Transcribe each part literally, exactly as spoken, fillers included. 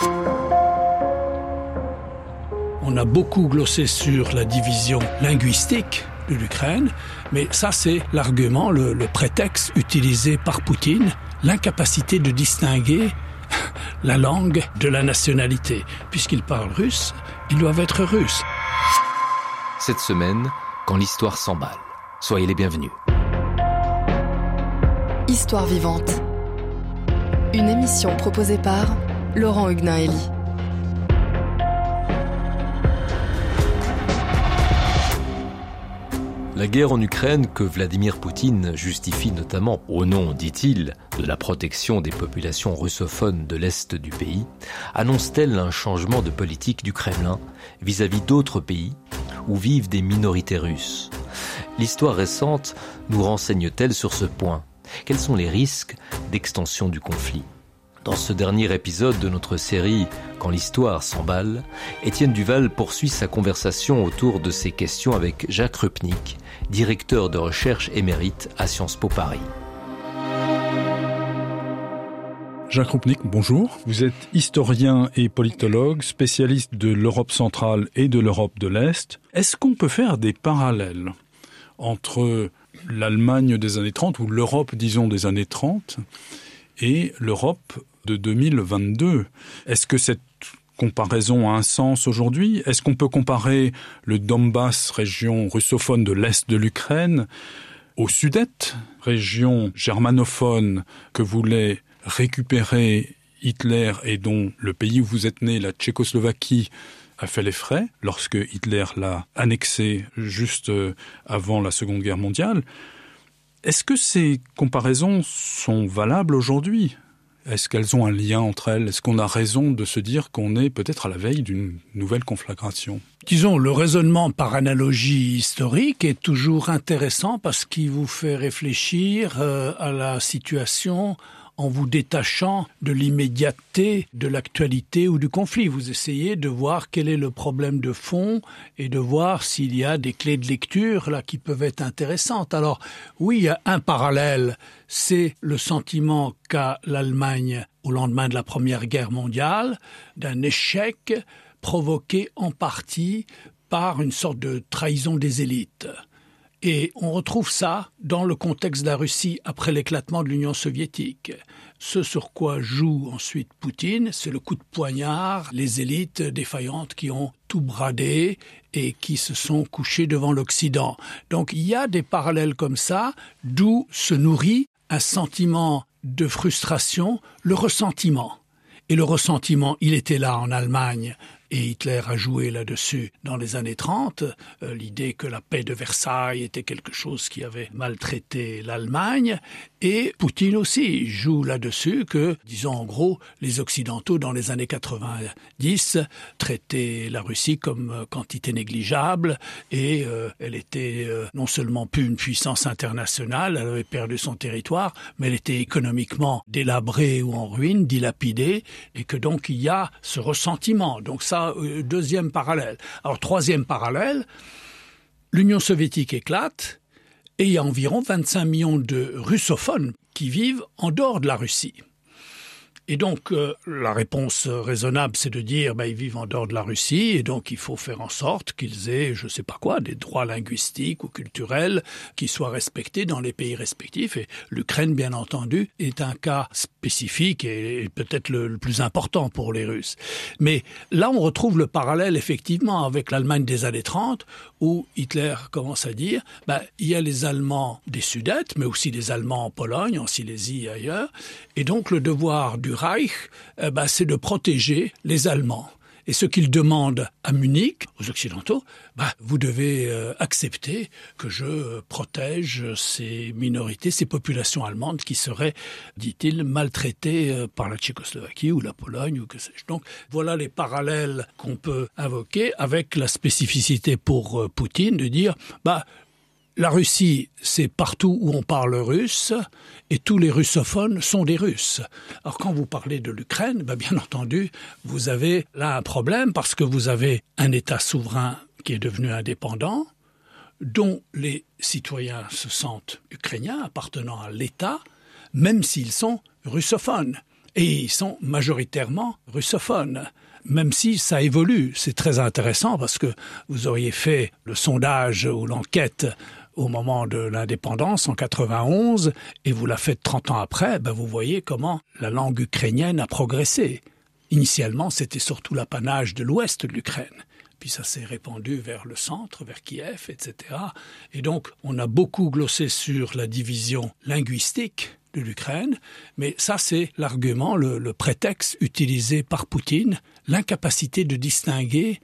On a beaucoup glossé sur la division linguistique de l'Ukraine, mais ça c'est l'argument, le, le prétexte utilisé par Poutine, l'incapacité de distinguer la langue de la nationalité. Puisqu'ils parlent russe, ils doivent être russes. Cette semaine, quand l'histoire s'emballe, soyez les bienvenus. Histoire vivante. Une émission proposée par Laurent Huguenin-Hélie. La guerre en Ukraine que Vladimir Poutine justifie notamment au nom, dit-il, de la protection des populations russophones de l'Est du pays, annonce-t-elle un changement de politique du Kremlin vis-à-vis d'autres pays où vivent des minorités russes ? L'histoire récente nous renseigne-t-elle sur ce point ? Quels sont les risques d'extension du conflit ? Dans ce dernier épisode de notre série « Quand l'histoire s'emballe », Étienne Duval poursuit sa conversation autour de ces questions avec Jacques Rupnik, directeur de recherche émérite à Sciences Po Paris. Jacques Rupnik, bonjour. Vous êtes historien et politologue, spécialiste de l'Europe centrale et de l'Europe de l'Est. Est-ce qu'on peut faire des parallèles entre l'Allemagne des années trente, ou l'Europe, disons, des années trente, et l'Europe de deux mille vingt-deux. Est-ce que cette comparaison a un sens aujourd'hui ? Est-ce qu'on peut comparer le Donbass, région russophone de l'Est de l'Ukraine, au Sudète, région germanophone que voulait récupérer Hitler et dont le pays où vous êtes né, la Tchécoslovaquie, a fait les frais lorsque Hitler l'a annexé juste avant la Seconde Guerre mondiale ? Est-ce que ces comparaisons sont valables aujourd'hui ? Est-ce qu'elles ont un lien entre elles ? Est-ce qu'on a raison de se dire qu'on est peut-être à la veille d'une nouvelle conflagration ? Disons, le raisonnement par analogie historique est toujours intéressant parce qu'il vous fait réfléchir euh, à la situation en vous détachant de l'immédiateté de l'actualité ou du conflit. Vous essayez de voir quel est le problème de fond et de voir s'il y a des clés de lecture là qui peuvent être intéressantes. Alors oui, il y a un parallèle, c'est le sentiment qu'a l'Allemagne au lendemain de la Première Guerre mondiale d'un échec provoqué en partie par une sorte de trahison des élites. Et on retrouve ça dans le contexte de la Russie après l'éclatement de l'Union soviétique. Ce sur quoi joue ensuite Poutine, c'est le coup de poignard, les élites défaillantes qui ont tout bradé et qui se sont couchées devant l'Occident. Donc il y a des parallèles comme ça, d'où se nourrit un sentiment de frustration, le ressentiment. Et le ressentiment, il était là en Allemagne. Et Hitler a joué là-dessus dans les années trente, euh, l'idée que la paix de Versailles était quelque chose qui avait maltraité l'Allemagne. Et Poutine aussi joue là-dessus que, disons en gros, les Occidentaux dans les années quatre-vingt-dix traitaient la Russie comme quantité négligeable et euh, elle était euh, non seulement plus une puissance internationale, elle avait perdu son territoire, mais elle était économiquement délabrée ou en ruine, dilapidée, et que donc il y a ce ressentiment. Donc ça, deuxième parallèle. Alors, troisième parallèle, l'Union soviétique éclate et il y a environ vingt-cinq millions de russophones qui vivent en dehors de la Russie. Et donc, euh, la réponse raisonnable, c'est de dire ben, ils vivent en dehors de la Russie et donc il faut faire en sorte qu'ils aient, je ne sais pas quoi, des droits linguistiques ou culturels qui soient respectés dans les pays respectifs. Et l'Ukraine, bien entendu, est un cas spécifique et peut-être le, le plus important pour les Russes. Mais là, on retrouve le parallèle, effectivement, avec l'Allemagne des années trente, où Hitler commence à dire ben, il y a les Allemands des Sudètes, mais aussi des Allemands en Pologne, en Silésie et ailleurs. Et donc, le devoir du Reich, eh ben, c'est de protéger les Allemands. Et ce qu'il demande à Munich, aux Occidentaux, ben, vous devez euh, accepter que je protège ces minorités, ces populations allemandes qui seraient, dit-il, maltraitées euh, par la Tchécoslovaquie ou la Pologne ou que sais-je. Donc voilà les parallèles qu'on peut invoquer avec la spécificité pour euh, Poutine de dire bah, la Russie, c'est partout où on parle russe, et tous les russophones sont des Russes. Alors quand vous parlez de l'Ukraine, ben bien entendu, vous avez là un problème parce que vous avez un État souverain qui est devenu indépendant, dont les citoyens se sentent ukrainiens, appartenant à l'État, même s'ils sont russophones. Et ils sont majoritairement russophones. Même si ça évolue, c'est très intéressant parce que vous auriez fait le sondage ou l'enquête au moment de l'indépendance en quatre-vingt-onze et vous la faites trente ans après, ben vous voyez comment la langue ukrainienne a progressé. Initialement, c'était surtout l'apanage de l'ouest de l'Ukraine. Puis ça s'est répandu vers le centre, vers Kiev, et cetera. Et donc, on a beaucoup glossé sur la division linguistique de l'Ukraine, mais ça, c'est l'argument, le, le prétexte utilisé par Poutine, l'incapacité de distinguer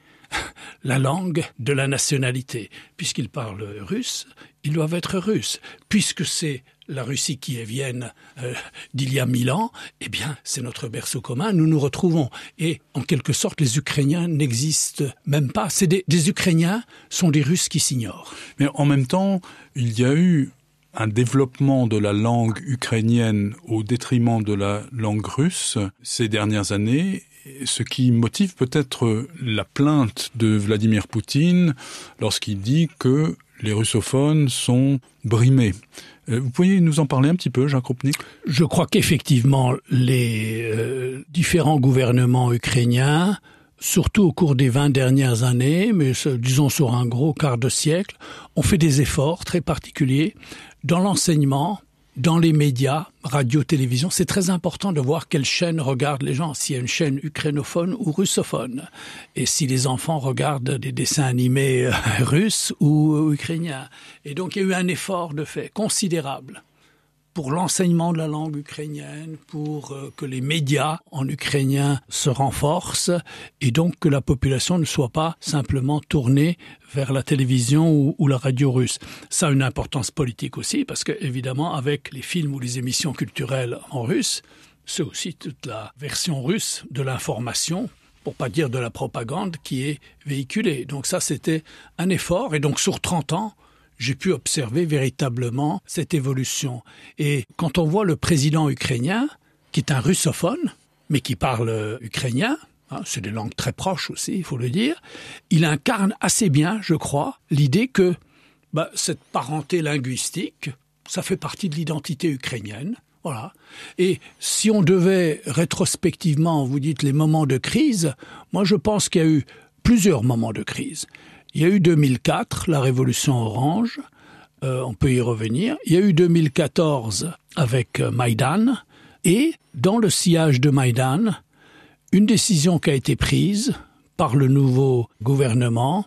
la langue de la nationalité. Puisqu'ils parlent russe, ils doivent être russes. Puisque c'est la Russie kievienne euh, d'il y a mille ans, eh bien, c'est notre berceau commun, nous nous retrouvons. Et en quelque sorte, les Ukrainiens n'existent même pas. C'est des, des Ukrainiens sont des Russes qui s'ignorent. Mais en même temps, il y a eu un développement de la langue ukrainienne au détriment de la langue russe ces dernières années, ce qui motive peut-être la plainte de Vladimir Poutine lorsqu'il dit que les russophones sont brimés. Vous pourriez nous en parler un petit peu, Jacques Krupnik ? Je crois qu'effectivement, les euh, différents gouvernements ukrainiens, surtout au cours des vingt dernières années, mais disons sur un gros quart de siècle, ont fait des efforts très particuliers dans l'enseignement, dans les médias, radio, télévision. C'est très important de voir quelle chaîne regardent les gens, s'il y a une chaîne ukrainophone ou russophone, et si les enfants regardent des dessins animés euh, russes ou euh, ukrainiens. Et donc il y a eu un effort de fait considérable pour l'enseignement de la langue ukrainienne, pour euh, que les médias en ukrainien se renforcent et donc que la population ne soit pas simplement tournée vers la télévision ou, ou la radio russe. Ça a une importance politique aussi parce que, évidemment, avec les films ou les émissions culturelles en russe, c'est aussi toute la version russe de l'information, pour pas dire de la propagande, qui est véhiculée. Donc ça, c'était un effort. Et donc sur trente ans, j'ai pu observer véritablement cette évolution. Et quand on voit le président ukrainien, qui est un russophone, mais qui parle ukrainien, hein, c'est des langues très proches aussi, il faut le dire, il incarne assez bien, je crois, l'idée que bah, cette parenté linguistique, ça fait partie de l'identité ukrainienne. Voilà. Et si on devait rétrospectivement, vous dites les moments de crise, moi je pense qu'il y a eu plusieurs moments de crise. Il y a eu deux mille quatre, la révolution orange, euh, on peut y revenir. Il y a eu deux mille quatorze avec euh, Maïdan. Et dans le sillage de Maïdan, une décision qui a été prise par le nouveau gouvernement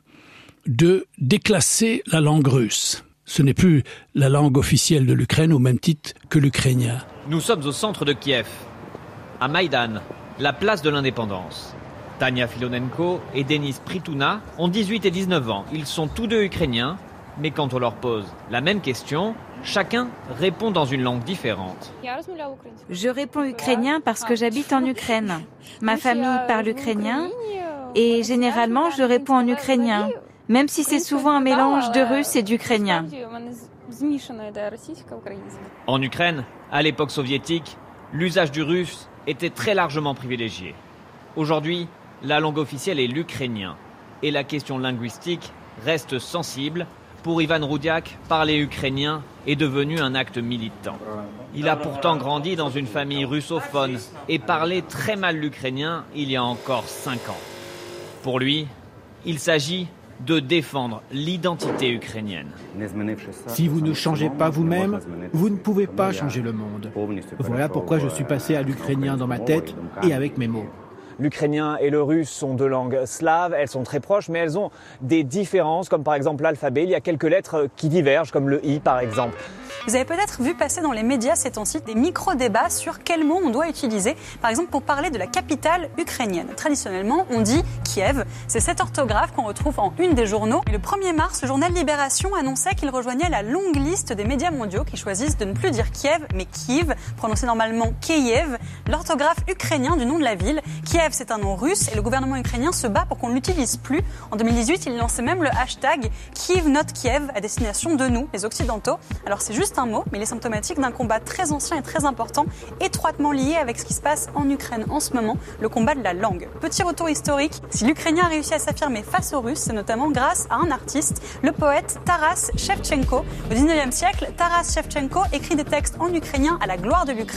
de déclasser la langue russe. Ce n'est plus la langue officielle de l'Ukraine au même titre que l'ukrainien. Nous sommes au centre de Kiev, à Maïdan, la place de l'indépendance. Tania Filonenko et Denis Prituna ont dix-huit et dix-neuf ans. Ils sont tous deux ukrainiens, mais quand on leur pose la même question, chacun répond dans une langue différente. Je réponds ukrainien parce que j'habite en Ukraine. Ma famille parle ukrainien et généralement je réponds en ukrainien, même si c'est souvent un mélange de russe et d'ukrainien. En Ukraine, à l'époque soviétique, l'usage du russe était très largement privilégié. Aujourd'hui, la langue officielle est l'ukrainien et la question linguistique reste sensible. Pour Ivan Roudiak, parler ukrainien est devenu un acte militant. Il a pourtant grandi dans une famille russophone et parlait très mal l'ukrainien il y a encore cinq ans. Pour lui, il s'agit de défendre l'identité ukrainienne. Si vous ne changez pas vous-même, vous ne pouvez pas changer le monde. Voilà pourquoi je suis passé à l'ukrainien dans ma tête et avec mes mots. L'ukrainien et le russe sont deux langues slaves, elles sont très proches, mais elles ont des différences, comme par exemple l'alphabet. Il y a quelques lettres qui divergent, comme le i par exemple. Vous avez peut-être vu passer dans les médias ces temps-ci des micro-débats sur quel mot on doit utiliser, par exemple pour parler de la capitale ukrainienne. Traditionnellement, on dit Kiev. C'est cette orthographe qu'on retrouve en une des journaux. Et le premier mars, le journal Libération annonçait qu'il rejoignait la longue liste des médias mondiaux qui choisissent de ne plus dire Kiev, mais Kiev, prononcé normalement Kiev, l'orthographe ukrainien du nom de la ville. Kiev, c'est un nom russe et le gouvernement ukrainien se bat pour qu'on ne l'utilise plus. En deux mille dix-huit, il lançait même le hashtag Kiev not Kiev à destination de nous, les Occidentaux. Alors c'est juste un mot, mais il est symptomatique d'un combat très ancien et très important, étroitement lié avec ce qui se passe en Ukraine en ce moment, le combat de la langue. Petit retour historique, si l'Ukrainien a réussi à s'affirmer face aux Russes, c'est notamment grâce à un artiste, le poète Taras Shevchenko. Au dix-neuvième siècle, Taras Shevchenko écrit des textes en ukrainien à la gloire de l'Ukraine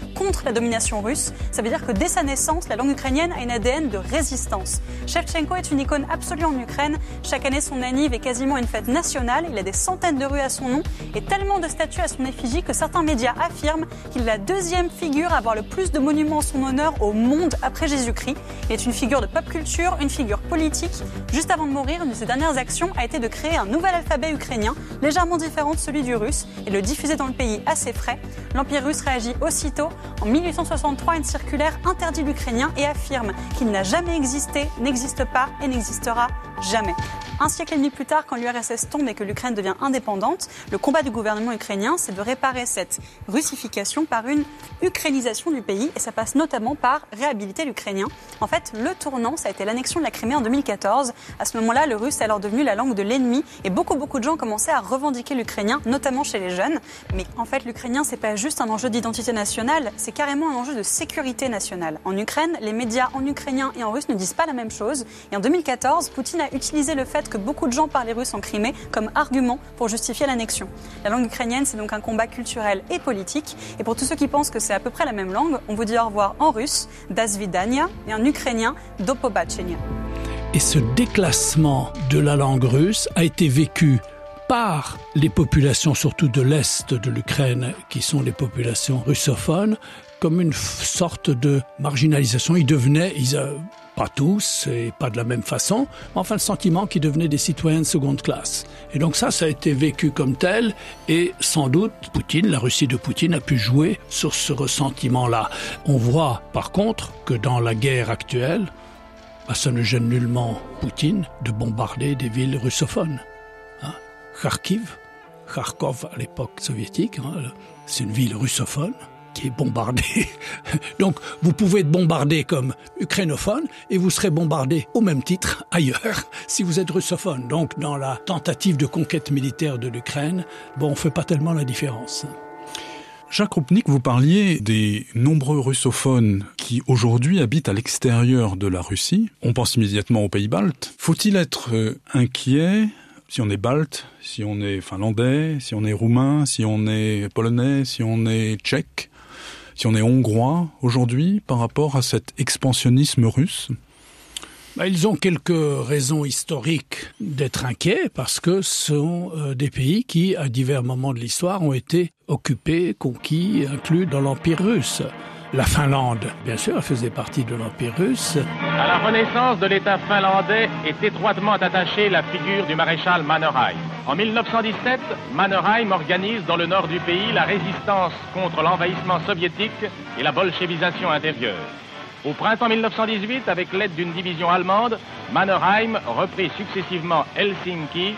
contre la domination russe. Ça veut dire que dès sa naissance, la langue ukrainienne a une A D N de résistance. Shevchenko est une icône absolue en Ukraine. Chaque année, son anniv est quasiment une fête nationale. Il a des centaines de rues à son nom et tellement de statues à son effigie que certains médias affirment qu'il est la deuxième figure à avoir le plus de monuments en son honneur au monde après Jésus-Christ. Il est une figure de pop culture, une figure politique. Juste avant de mourir, une de ses dernières actions a été de créer un nouvel alphabet ukrainien, légèrement différent de celui du russe, et le diffuser dans le pays à ses frais. L'Empire russe réagit aussitôt. En mille huit cent soixante-trois, une circulaire interdit l'ukrainien et affirme qu'il n'a jamais existé, n'existe pas et n'existera jamais. Un siècle et demi plus tard, quand l'U R S S tombe et que l'Ukraine devient indépendante, le combat du gouvernement ukrainien, c'est de réparer cette russification par une ukrainisation du pays. Et ça passe notamment par réhabiliter l'ukrainien. En fait, le tournant, ça a été l'annexion de la Crimée en deux mille quatorze. À ce moment-là, le russe est alors devenu la langue de l'ennemi. Et beaucoup, beaucoup de gens commençaient à revendiquer l'ukrainien, notamment chez les jeunes. Mais en fait, l'ukrainien, c'est pas juste un enjeu d'identité nationale, c'est carrément un enjeu de sécurité nationale. En Ukraine, les médias en ukrainien et en russe ne disent pas la même chose. Et en deux mille quatorze, Poutine a utilisé le fait que beaucoup de gens parlaient russe en Crimée comme argument pour justifier l'annexion. La langue ukrainienne, c'est donc un combat culturel et politique. Et pour tous ceux qui pensent que c'est à peu près la même langue, on vous dit au revoir en russe, das vidania, et en ukrainien, do pobachenia. Et ce déclassement de la langue russe a été vécu par les populations, surtout de l'Est de l'Ukraine, qui sont les populations russophones, comme une sorte de marginalisation. Ils devenaient, ils, euh, pas tous et pas de la même façon, mais enfin le sentiment qu'ils devenaient des citoyens de seconde classe. Et donc ça, ça a été vécu comme tel, et sans doute Poutine, la Russie de Poutine a pu jouer sur ce ressentiment-là. On voit par contre que dans la guerre actuelle, bah, ça ne gêne nullement Poutine de bombarder des villes russophones. Hein? Kharkiv, Kharkov à l'époque soviétique, hein, c'est une ville russophone qui est bombardée. Donc vous pouvez être bombardé comme ukrainophone et vous serez bombardé au même titre ailleurs si vous êtes russophone. Donc dans la tentative de conquête militaire de l'Ukraine, bon, on ne fait pas tellement la différence. Jacques Roupnik, vous parliez des nombreux russophones qui aujourd'hui habitent à l'extérieur de la Russie. On pense immédiatement aux pays baltes. Faut-il être euh, inquiet si on est balte, si on est finlandais, si on est roumain, si on est polonais, si on est tchèque, si on est hongrois aujourd'hui par rapport à cet expansionnisme russe? Bah, ils ont quelques raisons historiques d'être inquiets parce que ce sont euh, des pays qui, à divers moments de l'histoire, ont été occupés, conquis, inclus dans l'Empire russe. La Finlande, bien sûr, faisait partie de l'Empire russe. À la renaissance de l'État finlandais est étroitement attachée la figure du maréchal Mannerheim. En mille neuf cent dix-sept, Mannerheim organise dans le nord du pays la résistance contre l'envahissement soviétique et la bolchevisation intérieure. Au printemps mille neuf cent dix-huit, avec l'aide d'une division allemande, Mannerheim reprit successivement Helsinki,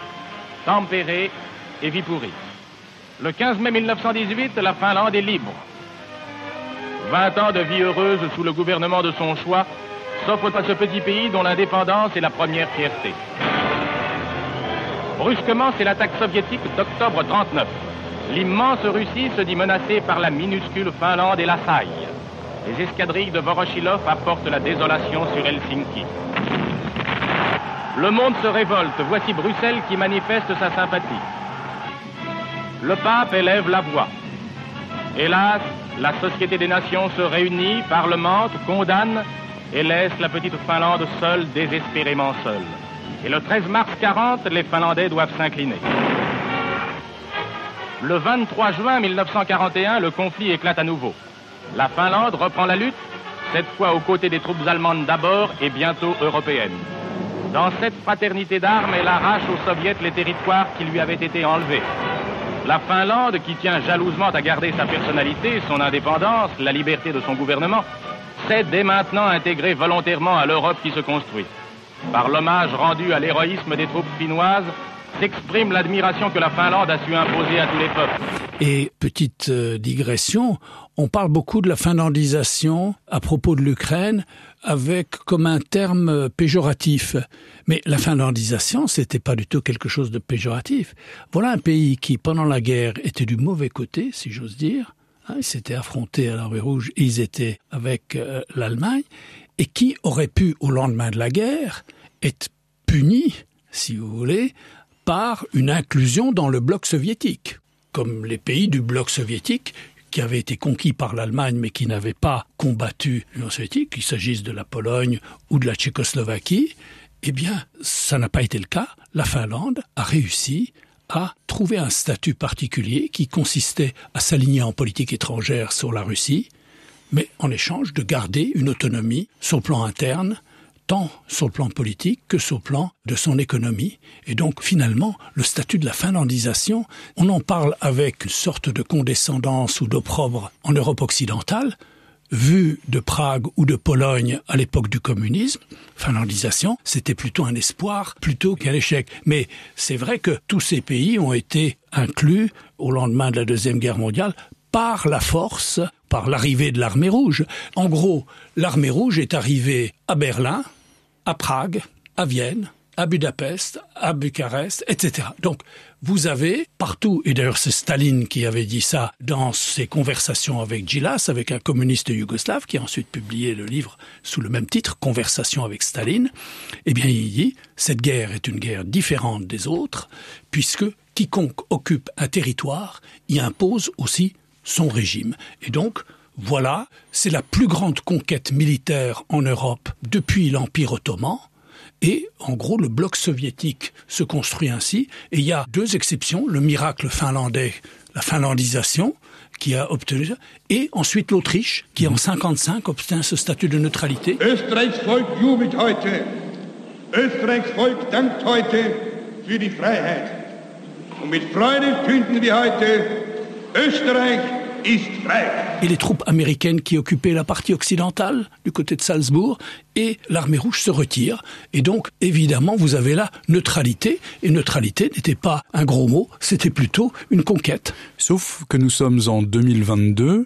Tampere et Viipuri. Le quinze mai mille neuf cent dix-huit, la Finlande est libre. Vingt ans de vie heureuse sous le gouvernement de son choix s'offrent à ce petit pays dont l'indépendance est la première fierté. Brusquement, c'est l'attaque soviétique d'octobre trente-neuf. L'immense Russie se dit menacée par la minuscule Finlande et l'assaille. Les escadrilles de Voroshilov apportent la désolation sur Helsinki. Le monde se révolte. Voici Bruxelles qui manifeste sa sympathie. Le pape élève la voix. Hélas, la Société des Nations se réunit, parlemente, condamne et laisse la petite Finlande seule, désespérément seule. Et le treize mars quarante, les Finlandais doivent s'incliner. Le vingt-trois juin mille neuf cent quarante et un, le conflit éclate à nouveau. La Finlande reprend la lutte, cette fois aux côtés des troupes allemandes d'abord et bientôt européennes. Dans cette fraternité d'armes, elle arrache aux soviets les territoires qui lui avaient été enlevés. La Finlande, qui tient jalousement à garder sa personnalité, son indépendance, la liberté de son gouvernement, s'est dès maintenant intégrée volontairement à l'Europe qui se construit. Par l'hommage rendu à l'héroïsme des troupes finnoises, s'exprime l'admiration que la Finlande a su imposer à tous les peuples. Et petite euh, digression, on parle beaucoup de la finlandisation à propos de l'Ukraine avec comme un terme péjoratif. Mais la finlandisation, c'était pas du tout quelque chose de péjoratif. Voilà un pays qui, pendant la guerre, était du mauvais côté, si j'ose dire. Hein, ils s'étaient affrontés à l'armée rouge et ils étaient avec euh, l'Allemagne, et qui aurait pu, au lendemain de la guerre, être puni, si vous voulez, par une inclusion dans le bloc soviétique, comme les pays du bloc soviétique qui avaient été conquis par l'Allemagne mais qui n'avaient pas combattu l'Union soviétique, qu'il s'agisse de la Pologne ou de la Tchécoslovaquie, eh bien, ça n'a pas été le cas. La Finlande a réussi à trouver un statut particulier qui consistait à s'aligner en politique étrangère sur la Russie, mais en échange de garder une autonomie sur le plan interne, tant sur le plan politique que sur le plan de son économie. Et donc, finalement, le statut de la finlandisation, on en parle avec une sorte de condescendance ou d'opprobre en Europe occidentale, vu de Prague ou de Pologne à l'époque du communisme. Finlandisation, c'était plutôt un espoir plutôt qu'un échec. Mais c'est vrai que tous ces pays ont été inclus au lendemain de la Deuxième Guerre mondiale par la force, par l'arrivée de l'armée rouge. En gros, l'armée rouge est arrivée à Berlin, à Prague, à Vienne, à Budapest, à Bucarest, et cetera. Donc, vous avez partout, et d'ailleurs c'est Staline qui avait dit ça dans ses conversations avec Djilas, avec un communiste yougoslave, qui a ensuite publié le livre sous le même titre, Conversation avec Staline, eh bien il dit, cette guerre est une guerre différente des autres, puisque quiconque occupe un territoire y impose aussi son régime. Et donc, voilà, c'est la plus grande conquête militaire en Europe depuis l'Empire ottoman. Et en gros, le bloc soviétique se construit ainsi. Et il y a deux exceptions, le miracle finlandais, la finlandisation, qui a obtenu ça, et ensuite l'Autriche, qui en cinquante-cinq obtient ce statut de neutralité. Österreichs Volk jubelt heute. Österreichs Volk dankt heute für die Freiheit. Und mit Freude künden wir heute, Österreich ist frei. Et les troupes américaines qui occupaient la partie occidentale, du côté de Salzbourg, et l'armée rouge se retire. Et donc, évidemment, vous avez là neutralité. Et neutralité n'était pas un gros mot, c'était plutôt une conquête. Sauf que nous sommes en deux mille vingt-deux,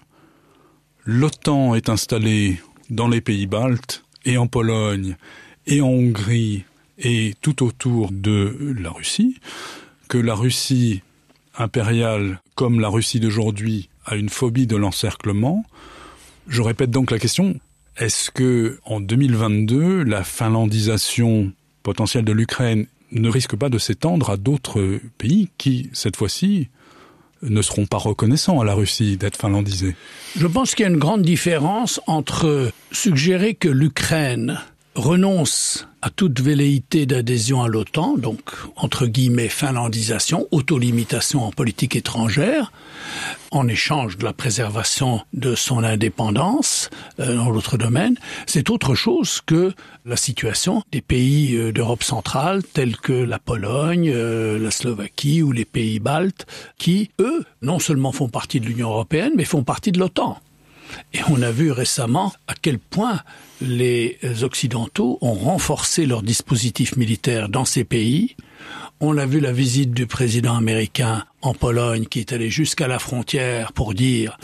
l'OTAN est installée dans les pays baltes, et en Pologne, et en Hongrie, et tout autour de la Russie, que la Russie impériale, comme la Russie d'aujourd'hui, a une phobie de l'encerclement. Je répète donc la question, est-ce que en deux mille vingt-deux, la finlandisation potentielle de l'Ukraine ne risque pas de s'étendre à d'autres pays qui, cette fois-ci, ne seront pas reconnaissants à la Russie d'être finlandisés? Je pense qu'il y a une grande différence entre suggérer que l'Ukraine renonce à toute velléité d'adhésion à l'OTAN, donc entre guillemets finlandisation, autolimitation en politique étrangère, en échange de la préservation de son indépendance euh, dans l'autre domaine, c'est autre chose que la situation des pays euh, d'Europe centrale tels que la Pologne, euh, la Slovaquie ou les pays baltes, qui, eux, non seulement font partie de l'Union européenne, mais font partie de l'OTAN. Et on a vu récemment à quel point les Occidentaux ont renforcé leurs dispositifs militaires dans ces pays. On a vu la visite du président américain en Pologne qui est allé jusqu'à la frontière pour dire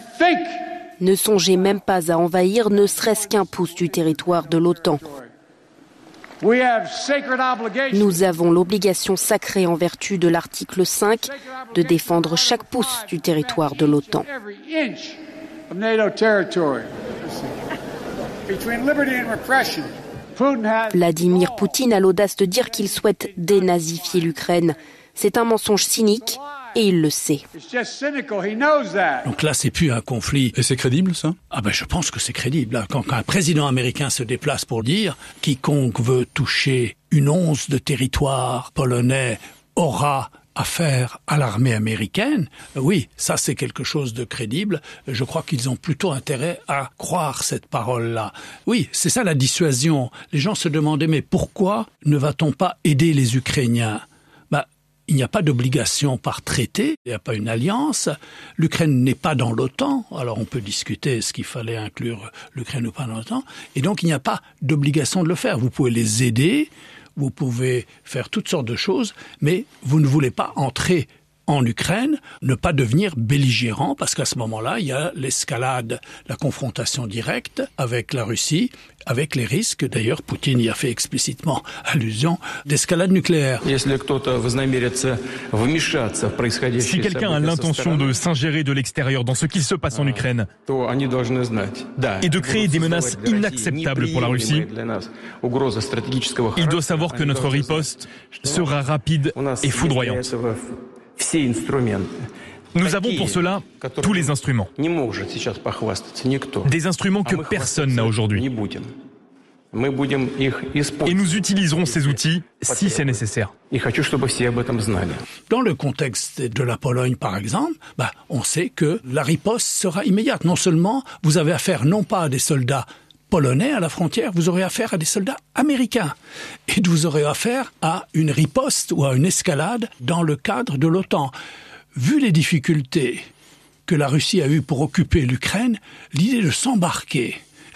« Ne songez même pas à envahir ne serait-ce qu'un pouce du territoire de l'OTAN. Nous avons l'obligation sacrée en vertu de l'article cinq de défendre chaque pouce du territoire de l'OTAN. » Vladimir Poutine a l'audace de dire qu'il souhaite dénazifier l'Ukraine. C'est un mensonge cynique et il le sait. Donc là, c'est plus un conflit. Et c'est crédible, ça? Ah ben, je pense que c'est crédible. Quand un président américain se déplace pour dire « Quiconque veut toucher une once de territoire polonais aura affaire à l'armée américaine », oui, ça c'est quelque chose de crédible. Je crois qu'ils ont plutôt intérêt à croire cette parole-là. Oui, c'est ça la dissuasion. Les gens se demandaient, mais pourquoi ne va-t-on pas aider les Ukrainiens? Bah, il n'y a pas d'obligation par traité, il n'y a pas une alliance. L'Ukraine n'est pas dans l'OTAN, alors on peut discuter est-ce qu'il fallait inclure l'Ukraine ou pas dans l'OTAN. Et donc il n'y a pas d'obligation de le faire. Vous pouvez les aider, vous pouvez faire toutes sortes de choses, mais vous ne voulez pas entrer en Ukraine, ne pas devenir belligérant, parce qu'à ce moment-là, il y a l'escalade, la confrontation directe avec la Russie, avec les risques, d'ailleurs, Poutine y a fait explicitement allusion, d'escalade nucléaire. Si quelqu'un a l'intention de s'ingérer de l'extérieur dans ce qui se passe en Ukraine et de créer des menaces inacceptables pour la Russie, il doit savoir que notre riposte sera rapide et foudroyante. Nous avons pour cela tous les instruments. Des instruments que personne n'a aujourd'hui. Et nous utiliserons ces outils si c'est nécessaire. Dans le contexte de la Pologne, par exemple, bah, on sait que la riposte sera immédiate. Non seulement vous avez affaire non pas à des soldats polonais à la frontière, vous aurez affaire à des soldats américains. Et vous aurez affaire à une riposte ou à une escalade dans le cadre de l'OTAN. Vu les difficultés que la Russie a eues pour occuper l'Ukraine, l'idée de s'embarquer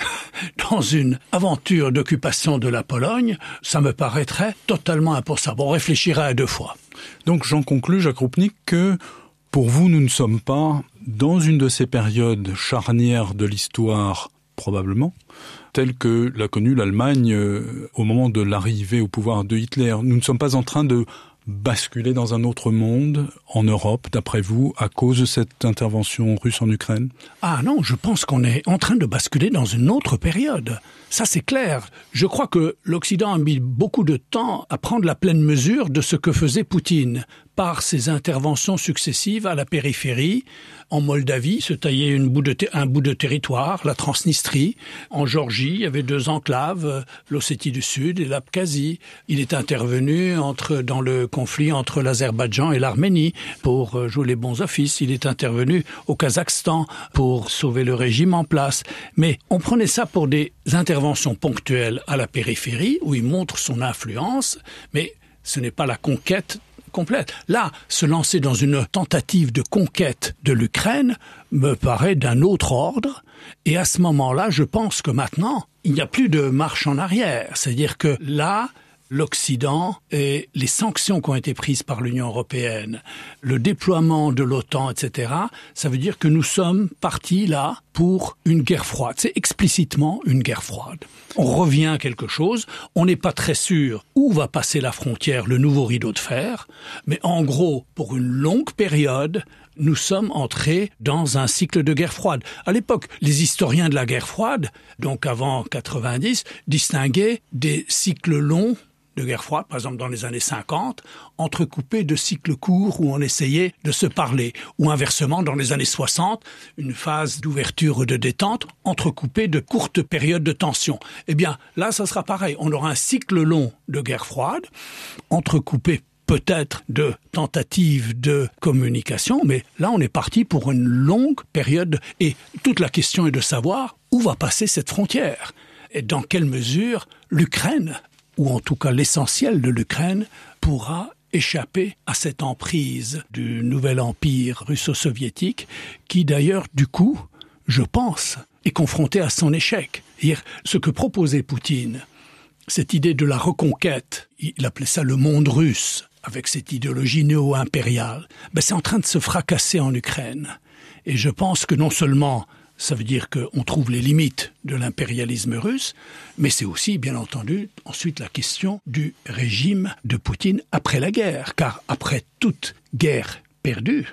dans une aventure d'occupation de la Pologne, ça me paraîtrait totalement impensable. On réfléchirait à deux fois. Donc j'en conclus, Jacques Roupnik, que pour vous, nous ne sommes pas dans une de ces périodes charnières de l'histoire, probablement, telle que l'a connue l'Allemagne euh, au moment de l'arrivée au pouvoir de Hitler. Nous ne sommes pas en train de basculer dans un autre monde en Europe, d'après vous, à cause de cette intervention russe en Ukraine? Ah non, je pense qu'on est en train de basculer dans une autre période. Ça, c'est clair. Je crois que l'Occident a mis beaucoup de temps à prendre la pleine mesure de ce que faisait Poutine par ses interventions successives à la périphérie. En Moldavie, se taillait une bout de un bout de territoire, la Transnistrie. En Géorgie, il y avait deux enclaves, l'Ossétie du Sud et l'Abkhazie. Il est intervenu entre, dans le conflit entre l'Azerbaïdjan et l'Arménie pour jouer les bons offices. Il est intervenu au Kazakhstan pour sauver le régime en place. Mais on prenait ça pour des interventions ponctuelles à la périphérie, où il montre son influence, mais ce n'est pas la conquête complète. Là, se lancer dans une tentative de conquête de l'Ukraine me paraît d'un autre ordre. Et à ce moment-là, je pense que maintenant, il n'y a plus de marche en arrière. C'est-à-dire que là, l'Occident et les sanctions qui ont été prises par l'Union européenne, le déploiement de l'OTAN, et cetera, ça veut dire que nous sommes partis là pour une guerre froide. C'est explicitement une guerre froide. On revient à quelque chose, on n'est pas très sûr où va passer la frontière, le nouveau rideau de fer, mais en gros, pour une longue période, nous sommes entrés dans un cycle de guerre froide. À l'époque, les historiens de la guerre froide, donc avant quatre-vingt-dix, distinguaient des cycles longs de guerre froide, par exemple dans les années cinquante, entrecoupés de cycles courts où on essayait de se parler, ou inversement dans les années soixante, une phase d'ouverture ou de détente entrecoupée de courtes périodes de tension. Eh bien, là, ça sera pareil. On aura un cycle long de guerre froide, entrecoupé peut-être de tentatives de communication, mais là, on est parti pour une longue période. Et toute la question est de savoir où va passer cette frontière et dans quelle mesure l'Ukraine, ou en tout cas l'essentiel de l'Ukraine, pourra échapper à cette emprise du nouvel empire russo-soviétique qui d'ailleurs, du coup, je pense, est confronté à son échec. C'est-à-dire, ce que proposait Poutine, cette idée de la reconquête, il appelait ça le monde russe, avec cette idéologie néo-impériale, ben c'est en train de se fracasser en Ukraine. Et je pense que non seulement ça veut dire qu'on trouve les limites de l'impérialisme russe, mais c'est aussi, bien entendu, ensuite la question du régime de Poutine après la guerre. Car après toute guerre perdue,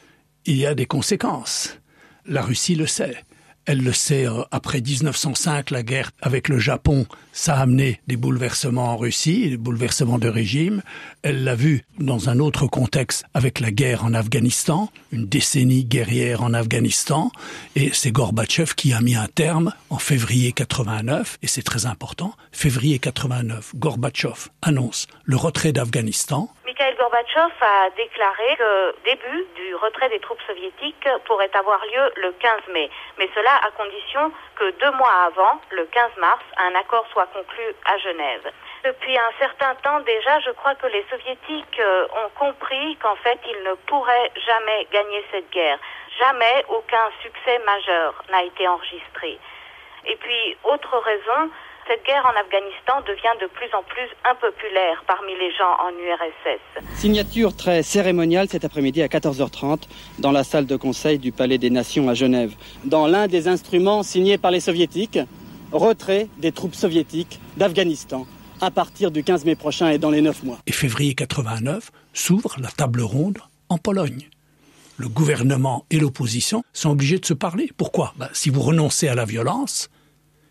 il y a des conséquences. La Russie le sait. Elle le sait, après dix-neuf cent cinq, la guerre avec le Japon, ça a amené des bouleversements en Russie, des bouleversements de régime. Elle l'a vu dans un autre contexte avec la guerre en Afghanistan, une décennie guerrière en Afghanistan. Et c'est Gorbatchev qui a mis un terme en février quatre-vingt-neuf, et c'est très important, février quatre-vingt-neuf, Gorbatchev annonce le retrait d'Afghanistan. Mikhail Gorbatchev a déclaré que le début du retrait des troupes soviétiques pourrait avoir lieu le quinze mai. Mais cela à condition que deux mois avant, le quinze mars, un accord soit conclu à Genève. Depuis un certain temps déjà, je crois que les soviétiques ont compris qu'en fait, ils ne pourraient jamais gagner cette guerre. Jamais aucun succès majeur n'a été enregistré. Et puis, autre raison, cette guerre en Afghanistan devient de plus en plus impopulaire parmi les gens en U R S S. Signature très cérémoniale cet après-midi à quatorze heures trente dans la salle de conseil du Palais des Nations à Genève. Dans l'un des instruments signés par les soviétiques, retrait des troupes soviétiques d'Afghanistan à partir du quinze mai prochain et dans les neuf mois. Et février quatre-vingt-neuf s'ouvre la table ronde en Pologne. Le gouvernement et l'opposition sont obligés de se parler. Pourquoi ? Ben, si vous renoncez à la violence,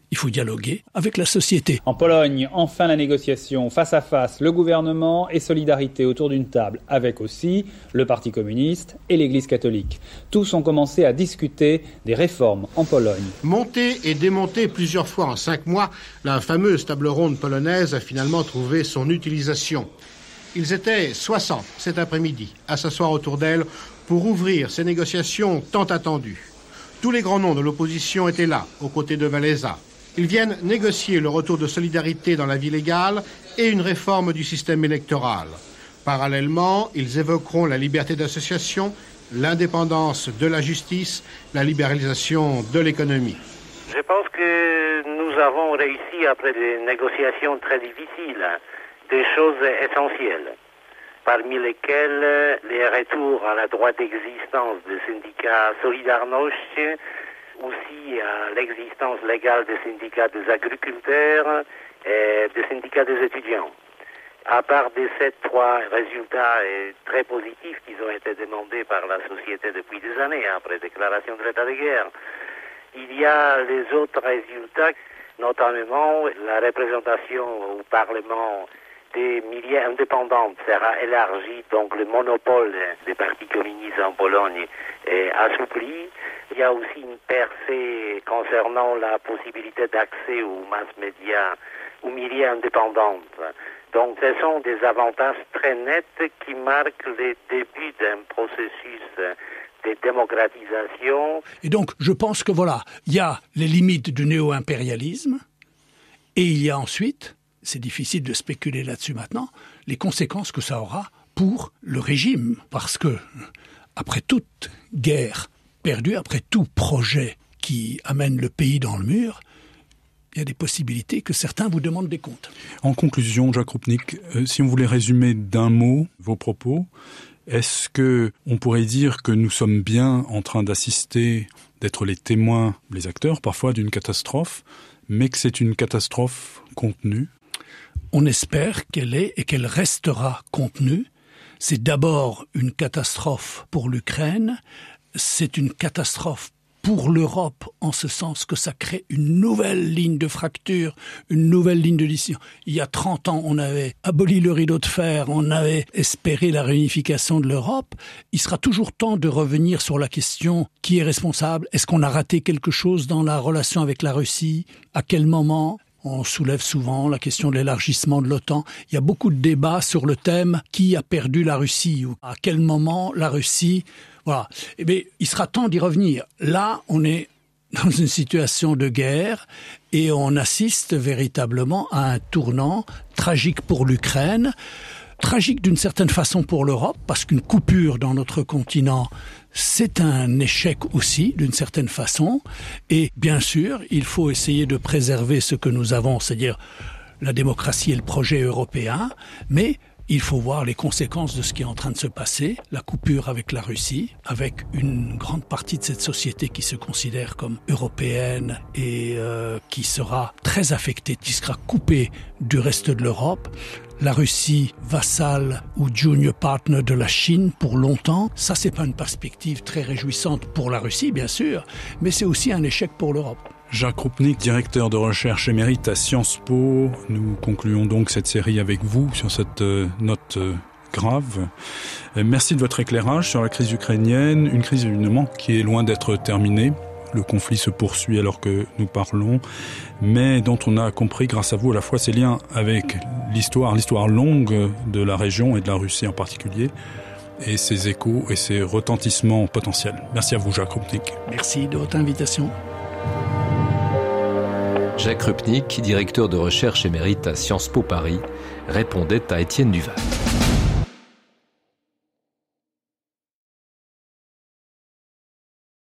il faut dialoguer avec la société. En Pologne, enfin la négociation face à face, le gouvernement et Solidarité autour d'une table, avec aussi le Parti communiste et l'Église catholique. Tous ont commencé à discuter des réformes en Pologne. Montée et démontée plusieurs fois en cinq mois, la fameuse table ronde polonaise a finalement trouvé son utilisation. Ils étaient soixante cet après-midi à s'asseoir autour d'elle pour ouvrir ces négociations tant attendues. Tous les grands noms de l'opposition étaient là, aux côtés de Wałęsa. Ils viennent négocier le retour de Solidarité dans la vie légale et une réforme du système électoral. Parallèlement, ils évoqueront la liberté d'association, l'indépendance de la justice, la libéralisation de l'économie. Je pense que nous avons réussi, après des négociations très difficiles, des choses essentielles, parmi lesquelles les retours à la droit d'existence des syndicats Solidarność, aussi à l'existence légale des syndicats des agriculteurs et des syndicats des étudiants. À part de ces trois résultats très positifs qui ont été demandés par la société depuis des années après déclaration de l'état de guerre, il y a les autres résultats, notamment la représentation au Parlement des milliers indépendants sera élargie, donc le monopole des partis communistes en Pologne est assoupli. Il y a aussi une percée concernant la possibilité d'accès aux mass médias, aux milliers indépendants. Donc ce sont des avantages très nets qui marquent le début d'un processus de démocratisation. Et donc je pense que voilà, il y a les limites du néo-impérialisme et il y a ensuite, c'est difficile de spéculer là-dessus maintenant, les conséquences que ça aura pour le régime. Parce que, après toute guerre perdue, après tout projet qui amène le pays dans le mur, il y a des possibilités que certains vous demandent des comptes. En conclusion, Jacques Krupnik, euh, si on voulait résumer d'un mot vos propos, est-ce que on pourrait dire que nous sommes bien en train d'assister, d'être les témoins, les acteurs parfois d'une catastrophe, mais que c'est une catastrophe contenue ? On espère qu'elle est et qu'elle restera contenue. C'est d'abord une catastrophe pour l'Ukraine, c'est une catastrophe pour l'Europe, en ce sens que ça crée une nouvelle ligne de fracture, une nouvelle ligne de division. Il y a trente ans, on avait aboli le rideau de fer, on avait espéré la réunification de l'Europe. Il sera toujours temps de revenir sur la question qui est responsable. Est-ce qu'on a raté quelque chose dans la relation avec la Russie ? À quel moment ? On soulève souvent la question de l'élargissement de l'OTAN. Il y a beaucoup de débats sur le thème qui a perdu la Russie ou à quel moment la Russie... Voilà. Eh bien, il sera temps d'y revenir. Là, on est dans une situation de guerre et on assiste véritablement à un tournant tragique pour l'Ukraine, tragique d'une certaine façon pour l'Europe, parce qu'une coupure dans notre continent, c'est un échec aussi, d'une certaine façon. Et bien sûr, il faut essayer de préserver ce que nous avons, c'est-à-dire la démocratie et le projet européen, mais il faut voir les conséquences de ce qui est en train de se passer, la coupure avec la Russie, avec une grande partie de cette société qui se considère comme européenne et euh, qui sera très affectée, qui sera coupée du reste de l'Europe. La Russie, vassale ou junior partner de la Chine pour longtemps, ça c'est pas une perspective très réjouissante pour la Russie, bien sûr, mais c'est aussi un échec pour l'Europe. Jacques Krupnik, directeur de recherche émérite à Sciences Po. Nous concluons donc cette série avec vous sur cette euh, note euh, grave. Euh, merci de votre éclairage sur la crise ukrainienne, une crise évidemment qui est loin d'être terminée. Le conflit se poursuit alors que nous parlons, mais dont on a compris grâce à vous à la fois ses liens avec l'histoire, l'histoire longue de la région et de la Russie en particulier, et ses échos et ses retentissements potentiels. Merci à vous, Jacques Krupnik. Merci de votre invitation. Jacques Krupnik, directeur de recherche émérite à Sciences Po Paris, répondait à Étienne Duval.